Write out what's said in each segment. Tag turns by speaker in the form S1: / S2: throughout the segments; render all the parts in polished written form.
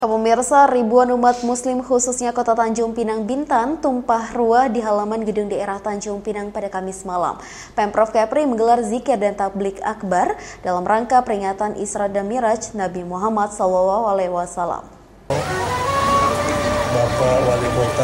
S1: Pemirsa, ribuan umat muslim khususnya Kota Tanjung Pinang, Bintan tumpah ruah di halaman gedung daerah Tanjung Pinang pada Kamis malam. Pemprov Kepri menggelar zikir dan tablik akbar dalam rangka peringatan Isra dan Miraj Nabi Muhammad SAW.
S2: Bapak Wali Kota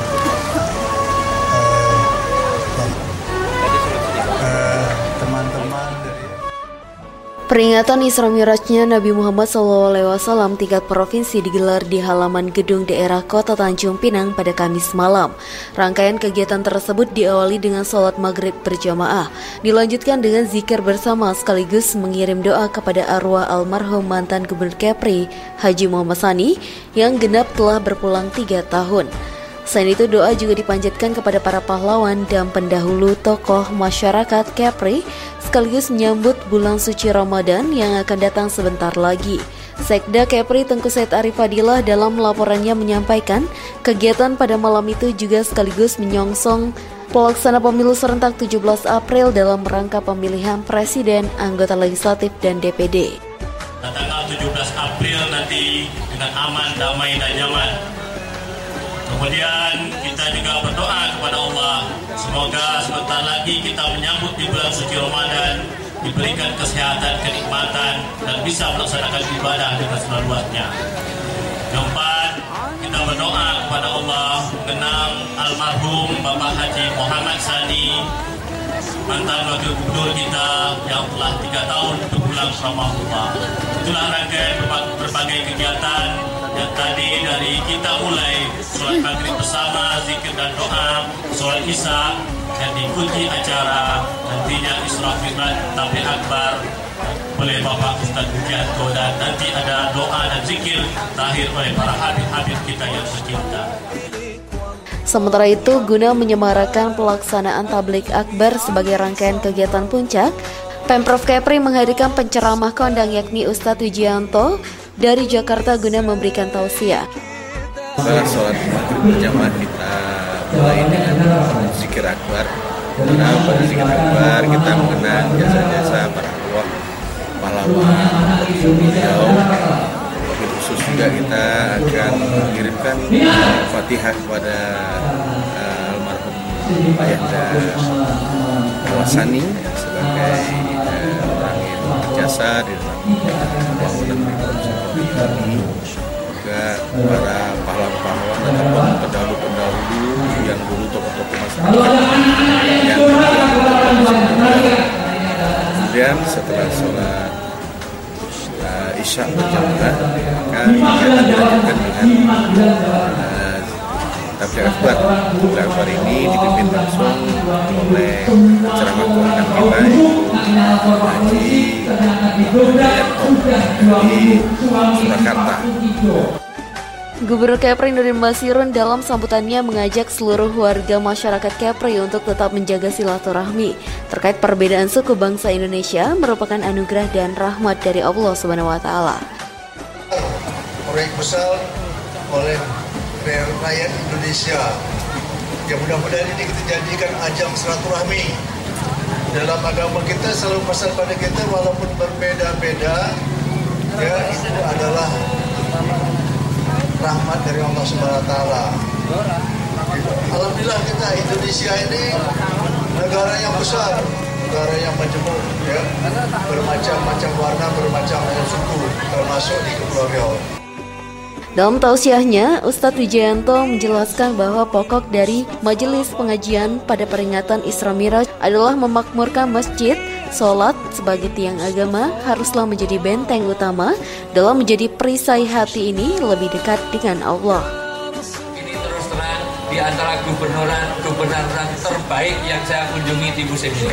S2: teman-teman dari
S1: Peringatan Isra Mirajnya Nabi Muhammad SAW tingkat provinsi digelar di halaman gedung daerah Kota Tanjung Pinang pada Kamis malam. Rangkaian kegiatan tersebut diawali dengan sholat maghrib berjamaah, dilanjutkan dengan zikir bersama sekaligus mengirim doa kepada arwah almarhum mantan Gubernur Kepri Haji Muhammad Sani yang genap telah berpulang 3 tahun. Selain itu, doa juga dipanjatkan kepada para pahlawan dan pendahulu tokoh masyarakat Kepri sekaligus menyambut bulan suci Ramadan yang akan datang sebentar lagi. Sekda Kepri Tengku Said Arif Fadilah dalam laporannya menyampaikan kegiatan pada malam itu juga sekaligus menyongsong pelaksana pemilu serentak 17 April dalam rangka pemilihan presiden, anggota legislatif, dan DPD.
S3: Tanggal 17 April nanti dengan aman, damai, dan nyaman. Kemudian kita juga berdoa kepada Allah, semoga sebentar lagi kita menyambut di bulan suci Ramadan, diberikan kesehatan, kenikmatan, dan bisa melaksanakan ibadah dengan seluruhnya. Keempat, kita berdoa kepada Allah mengenang almarhum Bapak Haji Muhammad Sani, mantan wakil gubernur kita yang telah 3 tahun berpulang rahmatullah. Itulah rangkaian berbagai kegiatan yang tadi dari kita mulai sholat maghrib bersama, zikir dan doa, sholat isya, dan diikuti acara nantinya Isra Miraj tablik akbar oleh Bapak Ustaz Budianto, dan nanti ada doa dan zikir terakhir oleh para habib-habib kita yang tercinta.
S1: Sementara itu, guna menyemarakan pelaksanaan tablik akbar sebagai rangkaian kegiatan puncak, Pemprov Kepri menghadirkan penceramah kondang yakni Ustadz Wijianto dari Jakarta guna memberikan tausiah.
S2: Setelah sholat maghrib berjamaah kita mulai dengan zikir akbar. Nah, pada zikir akbar kita mengenang jasa-jasa para arwah pahlawan beliau. Khusus juga kita akan mengirimkan Fatihah kepada almarhum Ayahanda Muhammad Sani sebagai orang yang berjasa di dalam pembangunan ini. Juga para pahlawan-pahlawan ataupun pendahulu-pendahulu yang dulu tokoh-tokoh masyarakat yang kemudian setelah sholat Isya berjamaah, maka kegiatan dilanjutkan dengan tablik akbar. Tablik akbar ini dipimpin langsung oleh penceramah kondang kita yaitu Haji Wijianto di Surakarta.
S1: Gubernur Kepri Nurdin Basirun dalam sambutannya mengajak seluruh warga masyarakat Kepri untuk tetap menjaga silaturahmi terkait perbedaan suku bangsa Indonesia merupakan anugerah dan rahmat dari Allah SWT.
S4: Proyek besar oleh rakyat Indonesia yang mudah-mudahan ini kita jadikan ajang silaturahmi. Dalam agama kita selalu pesan pada kita walaupun berbeda-beda, ya itu adalah rahmat dari Allah SWT. Alhamdulillah kita Indonesia ini negara yang besar, negara yang majemuk, ya, bermacam-macam warna, bermacam suku, termasuk di Kepulauan Riau.
S1: Dalam tausiahnya, Ustadz Wijianto menjelaskan bahwa pokok dari majelis pengajian pada peringatan Isra Miraj adalah memakmurkan masjid. Sholat sebagai tiang agama haruslah menjadi benteng utama dalam menjadi perisai hati ini lebih dekat dengan Allah.
S5: Ini terus terang di antara gubernuran terbaik yang saya kunjungi di musim ini.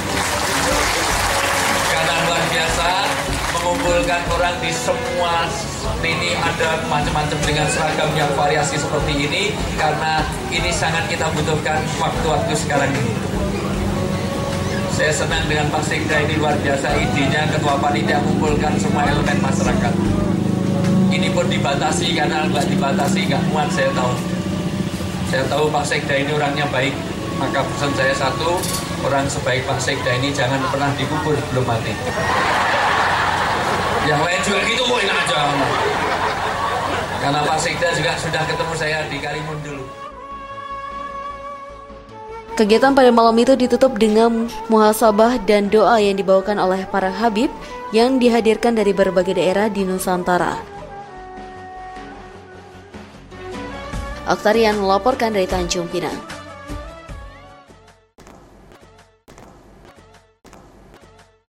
S5: Karena luar biasa mengumpulkan orang di semua ini, ada macam-macam dengan seragam yang variasi seperti ini, karena ini sangat kita butuhkan waktu-waktu sekarang ini. Saya senang dengan Pak Sekda ini, luar biasa idenya, ketua panitia mengumpulkan semua elemen masyarakat. Ini pun dibatasi, karena nggak dibatasi nggak muat, saya tahu. Saya tahu Pak Sekda ini orangnya baik, maka pesan saya satu, orang sebaik Pak Sekda ini jangan pernah dikubur belum mati. Yang lain juga gitu, mau enak aja. Karena Pak Sekda juga sudah ketemu saya di Karimun dulu.
S1: Kegiatan pada malam itu ditutup dengan muhasabah dan doa yang dibawakan oleh para habib yang dihadirkan dari berbagai daerah di Nusantara. Oktarian melaporkan dari Tanjung Pinang.